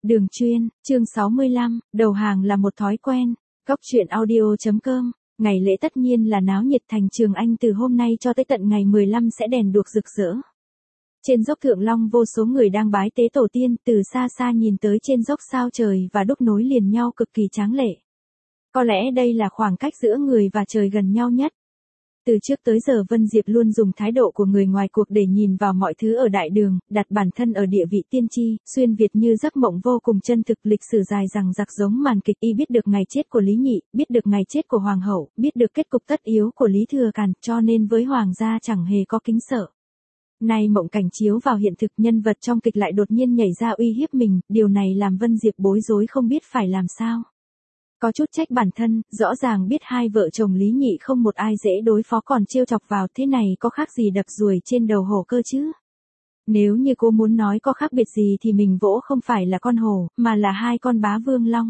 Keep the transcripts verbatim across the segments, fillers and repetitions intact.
Đường chuyên, chương sáu mươi lăm, đầu hàng là một thói quen. Góc truyện audio chấm com. Ngày lễ tất nhiên là náo nhiệt thành Trường Anh, từ hôm nay cho tới tận ngày mười lăm sẽ đèn đuốc rực rỡ. Trên dốc Thượng Long vô số người đang bái tế tổ tiên, từ xa xa nhìn tới trên dốc sao trời và đúc nối liền nhau cực kỳ tráng lệ. Có lẽ đây là khoảng cách giữa người và trời gần nhau nhất. Từ trước tới giờ Vân Diệp luôn dùng thái độ của người ngoài cuộc để nhìn vào mọi thứ ở đại đường, đặt bản thân ở địa vị tiên tri, xuyên Việt như giấc mộng vô cùng chân thực, lịch sử dài dằng dặc giống màn kịch. Y biết được ngày chết của Lý Nhị, biết được ngày chết của Hoàng hậu, biết được kết cục tất yếu của Lý Thừa Càn, cho nên với Hoàng gia chẳng hề có kính sợ. Nay mộng cảnh chiếu vào hiện thực, nhân vật trong kịch lại đột nhiên nhảy ra uy hiếp mình, điều này làm Vân Diệp bối rối không biết phải làm sao. Có chút trách bản thân, rõ ràng biết hai vợ chồng Lý Nhị không một ai dễ đối phó còn trêu chọc vào, thế này có khác gì đập ruồi trên đầu hổ cơ chứ. Nếu như cô muốn nói có khác biệt gì thì mình vỗ không phải là con hổ, mà là hai con bá vương long.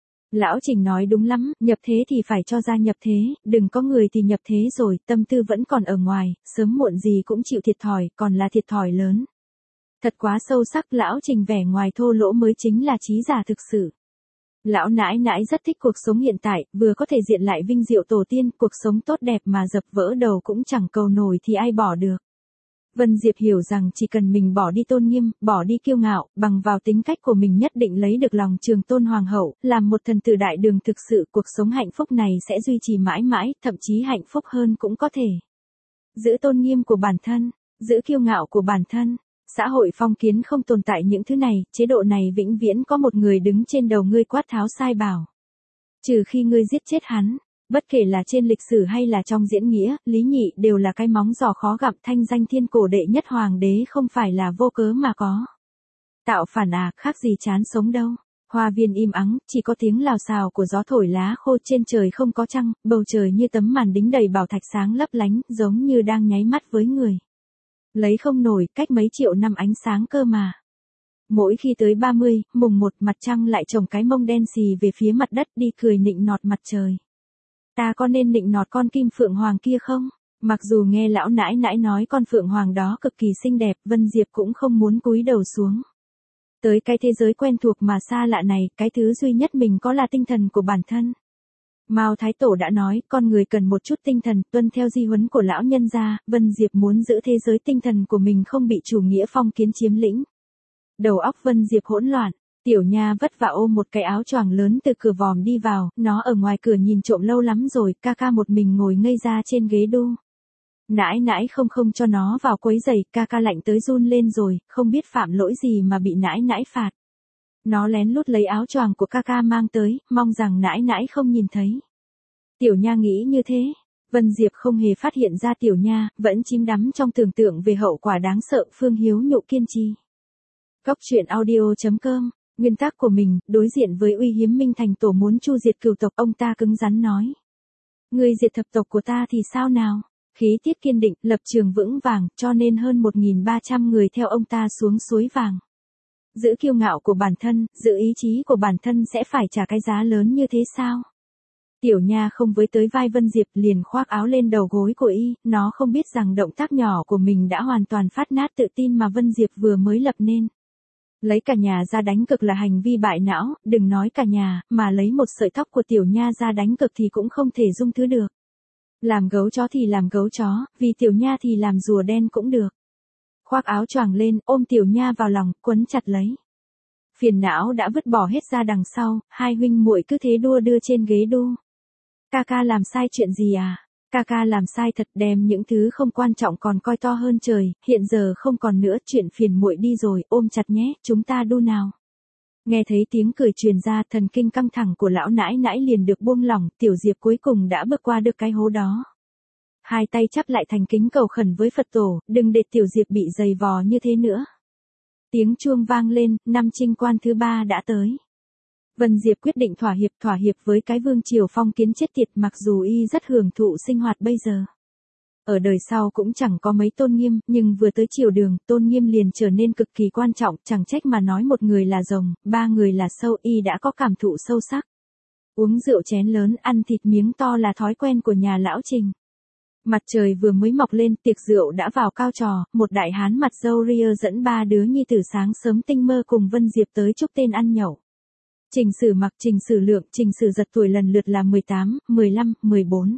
Lão Trình nói đúng lắm, nhập thế thì phải cho ra nhập thế, đừng có người thì nhập thế rồi, tâm tư vẫn còn ở ngoài, sớm muộn gì cũng chịu thiệt thòi, còn là thiệt thòi lớn. Thật quá sâu sắc, Lão Trình vẻ ngoài thô lỗ mới chính là trí giả thực sự. Lão nãi nãi rất thích cuộc sống hiện tại, vừa có thể diện lại vinh diệu tổ tiên, cuộc sống tốt đẹp mà dập vỡ đầu cũng chẳng cầu nổi thì ai bỏ được. Vân Diệp hiểu rằng chỉ cần mình bỏ đi tôn nghiêm, bỏ đi kiêu ngạo, bằng vào tính cách của mình nhất định lấy được lòng Trường Tôn Hoàng hậu, làm một thần tử đại đường thực sự, cuộc sống hạnh phúc này sẽ duy trì mãi mãi, thậm chí hạnh phúc hơn cũng có thể. Giữ tôn nghiêm của bản thân, giữ kiêu ngạo của bản thân. Xã hội phong kiến không tồn tại những thứ này, chế độ này vĩnh viễn có một người đứng trên đầu ngươi quát tháo sai bảo. Trừ khi ngươi giết chết hắn, bất kể là trên lịch sử hay là trong diễn nghĩa, Lý Nhị đều là cái móng giò khó gặm, thanh danh thiên cổ đệ nhất hoàng đế không phải là vô cớ mà có. Tạo phản à, khác gì chán sống đâu. Hoa viên im ắng, chỉ có tiếng lào xào của gió thổi lá khô, trên trời không có trăng, bầu trời như tấm màn đính đầy bảo thạch sáng lấp lánh, giống như đang nháy mắt với người. Lấy không nổi, cách mấy triệu năm ánh sáng cơ mà. Mỗi khi tới ba mươi, mùng một, mặt trăng lại trồng cái mông đen xì về phía mặt đất, đi cười nịnh nọt mặt trời. Ta có nên nịnh nọt con kim phượng hoàng kia không? Mặc dù nghe lão nãi nãi nói con phượng hoàng đó cực kỳ xinh đẹp, Vân Diệp cũng không muốn cúi đầu xuống. Tới cái thế giới quen thuộc mà xa lạ này, cái thứ duy nhất mình có là tinh thần của bản thân. Mao Thái Tổ đã nói, con người cần một chút tinh thần, tuân theo di huấn của lão nhân gia. Vân Diệp muốn giữ thế giới tinh thần của mình không bị chủ nghĩa phong kiến chiếm lĩnh. Đầu óc Vân Diệp hỗn loạn, Tiểu Nha vất vả ôm một cái áo choàng lớn từ cửa vòm đi vào, nó ở ngoài cửa nhìn trộm lâu lắm rồi, ca ca một mình ngồi ngây ra trên ghế đu. Nãi nãi không không cho nó vào quấy giày, ca ca lạnh tới run lên rồi, không biết phạm lỗi gì mà bị nãi nãi phạt. Nó lén lút lấy áo choàng của ca ca mang tới, mong rằng nãi nãi không nhìn thấy. Tiểu Nha nghĩ như thế. Vân Diệp không hề phát hiện ra Tiểu Nha, vẫn chìm đắm trong tưởng tượng về hậu quả đáng sợ. Phương Hiếu nhộ kiên trì. Góc truyện audio chấm com. Nguyên tắc của mình, đối diện với uy hiếm Minh Thành Tổ muốn chu diệt cửu tộc, ông ta cứng rắn nói. Người diệt thập tộc của ta thì sao nào? Khí tiết kiên định, lập trường vững vàng, cho nên hơn một nghìn ba trăm người theo ông ta xuống suối vàng. Giữ kiêu ngạo của bản thân, giữ ý chí của bản thân sẽ phải trả cái giá lớn như thế sao? Tiểu Nha không với tới vai Vân Diệp, liền khoác áo lên đầu gối của y, nó không biết rằng động tác nhỏ của mình đã hoàn toàn phát nát tự tin mà Vân Diệp vừa mới lập nên. Lấy cả nhà ra đánh cực là hành vi bại não, đừng nói cả nhà, mà lấy một sợi tóc của Tiểu Nha ra đánh cực thì cũng không thể dung thứ được. Làm gấu chó thì làm gấu chó, vì Tiểu Nha thì làm rùa đen cũng được. Khoác áo choàng lên, ôm Tiểu Nha vào lòng, quấn chặt lấy. Phiền não đã vứt bỏ hết ra đằng sau, hai huynh muội cứ thế đua đưa trên ghế đu. Ca ca làm sai chuyện gì à? Ca ca làm sai thật, đem những thứ không quan trọng còn coi to hơn trời, hiện giờ không còn nữa, chuyện phiền muội đi rồi, ôm chặt nhé, chúng ta đu nào. Nghe thấy tiếng cười truyền ra, thần kinh căng thẳng của lão nãi nãi liền được buông lỏng, Tiểu Diệp cuối cùng đã bước qua được cái hố đó. Hai tay chắp lại thành kính cầu khẩn với Phật Tổ, đừng để Tiểu Diệp bị dày vò như thế nữa. Tiếng chuông vang lên, năm trinh quan thứ ba đã tới. Vân Diệp quyết định thỏa hiệp, thỏa hiệp với cái vương triều phong kiến chết tiệt, mặc dù y rất hưởng thụ sinh hoạt bây giờ. Ở đời sau cũng chẳng có mấy tôn nghiêm, nhưng vừa tới triều đường, tôn nghiêm liền trở nên cực kỳ quan trọng, chẳng trách mà nói một người là rồng, ba người là sâu, y đã có cảm thụ sâu sắc. Uống rượu chén lớn, ăn thịt miếng to là thói quen của nhà lão Trình. Mặt trời vừa mới mọc lên, tiệc rượu đã vào cao trò, một đại hán mặt râu ria dẫn ba đứa nhi tử sáng sớm tinh mơ cùng Vân Diệp tới chúc tên ăn nhậu. Trình Sử Mặc, Trình Sử Lượng, Trình Sử Giật tuổi lần lượt là mười tám, mười lăm, mười bốn.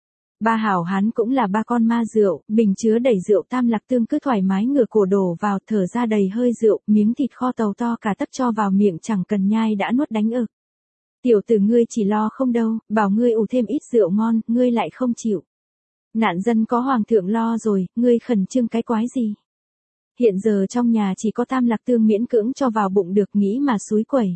Ba hảo hán cũng là ba con ma rượu, bình chứa đầy rượu tam lạc tương cứ thoải mái ngửa cổ đổ vào, thở ra đầy hơi rượu, miếng thịt kho tàu to cả tấc cho vào miệng chẳng cần nhai đã nuốt đánh ực. Tiểu tử ngươi chỉ lo không đâu, bảo ngươi ủ thêm ít rượu ngon, ngươi lại không chịu. Nạn dân có hoàng thượng lo rồi, ngươi khẩn trương cái quái gì? Hiện giờ trong nhà chỉ có tam lạc tương miễn cưỡng cho vào bụng được, nghĩ mà xúi quẩy.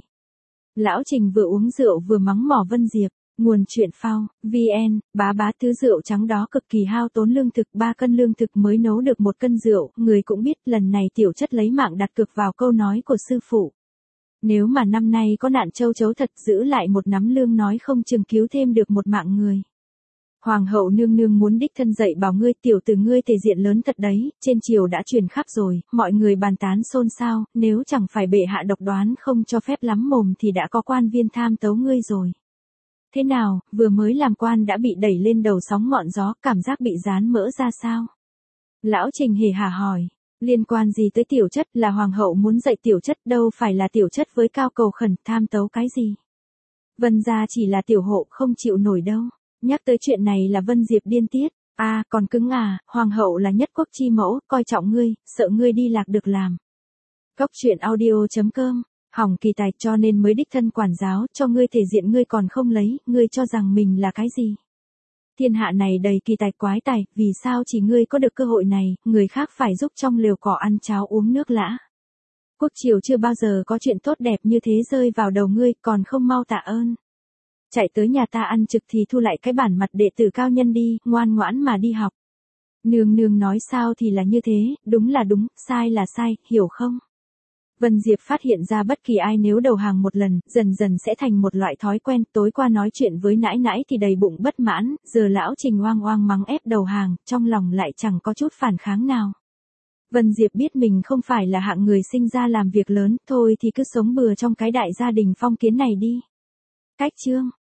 Lão Trình vừa uống rượu vừa mắng mỏ Vân Diệp. Nguồn chuyện phao, vn, bá bá thứ rượu trắng đó cực kỳ hao tốn lương thực, ba cân lương thực mới nấu được một cân rượu, người cũng biết lần này tiểu chất lấy mạng đặt cược vào câu nói của sư phụ. Nếu mà năm nay có nạn châu chấu thật, giữ lại một nắm lương nói không chừng cứu thêm được một mạng người. Hoàng hậu nương nương muốn đích thân dạy bảo ngươi, tiểu tử ngươi thể diện lớn thật đấy, trên triều đã truyền khắp rồi, mọi người bàn tán xôn xao, nếu chẳng phải bệ hạ độc đoán không cho phép lắm mồm thì đã có quan viên tham tấu ngươi rồi. Thế nào, vừa mới làm quan đã bị đẩy lên đầu sóng ngọn gió, cảm giác bị dán mỡ ra sao? Lão Trình hề hà hỏi, liên quan gì tới tiểu chất, là hoàng hậu muốn dạy tiểu chất, đâu phải là tiểu chất với cao cầu khẩn tham tấu cái gì. Vân gia chỉ là tiểu hộ không chịu nổi đâu, nhắc tới chuyện này là Vân Diệp điên tiết, à còn cứng à, hoàng hậu là nhất quốc chi mẫu, coi trọng ngươi, sợ ngươi đi lạc được làm. Cốc truyện audio chấm com. Hỏng kỳ tài cho nên mới đích thân quản giáo, cho ngươi thể diện ngươi còn không lấy, ngươi cho rằng mình là cái gì? Thiên hạ này đầy kỳ tài quái tài, vì sao chỉ ngươi có được cơ hội này, người khác phải giúp trong lều cỏ ăn cháo uống nước lã. Quốc triều chưa bao giờ có chuyện tốt đẹp như thế rơi vào đầu ngươi, còn không mau tạ ơn. Chạy tới nhà ta ăn trực thì thu lại cái bản mặt đệ tử cao nhân đi, ngoan ngoãn mà đi học. Nương nương nói sao thì là như thế, đúng là đúng, sai là sai, hiểu không? Vân Diệp phát hiện ra bất kỳ ai nếu đầu hàng một lần, dần dần sẽ thành một loại thói quen, tối qua nói chuyện với nãi nãi thì đầy bụng bất mãn, giờ lão Trình oang oang mắng ép đầu hàng, trong lòng lại chẳng có chút phản kháng nào. Vân Diệp biết mình không phải là hạng người sinh ra làm việc lớn, thôi thì cứ sống bừa trong cái đại gia đình phong kiến này đi. Cách chương